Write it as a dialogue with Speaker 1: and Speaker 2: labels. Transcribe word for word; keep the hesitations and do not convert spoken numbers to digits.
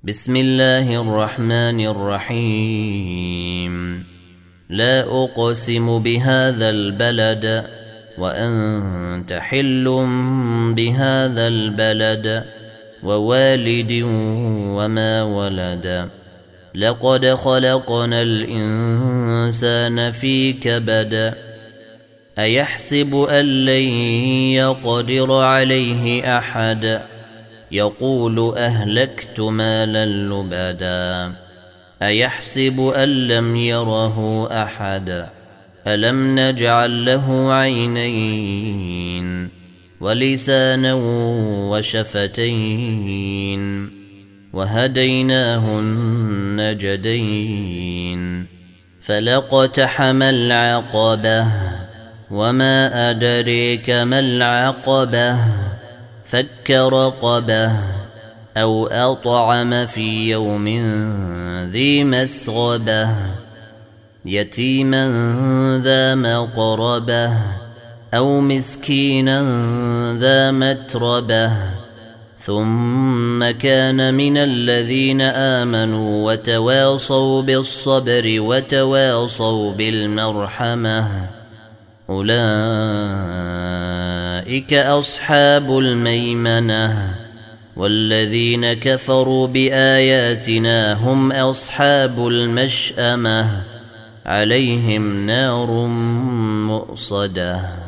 Speaker 1: بسم الله الرحمن الرحيم. لا أقسم بهذا البلد وأنت حل بهذا البلد ووالد وما ولد. لقد خلقنا الإنسان في كبد. أيحسب أن لن يقدر عليه أحد. يقول أهلكت مالا لبدا. أيحسب أن لم يره أحد. ألم نجعل له عينين ولسانا وشفتين وهديناه النجدين. فلاقتحم العقبة وما أدريك ما العقبة. فك رقبة أو أطعم في يوم ذي مسغبة. يتيما ذا مقربة أو مسكينا ذا متربة. ثم كان من الذين آمنوا وتواصوا بالصبر وتواصوا بالمرحمة. أولئك أصحاب الميمنة. والذين كفروا بآياتنا هم أصحاب المشأمة. عليهم نار مؤصدة.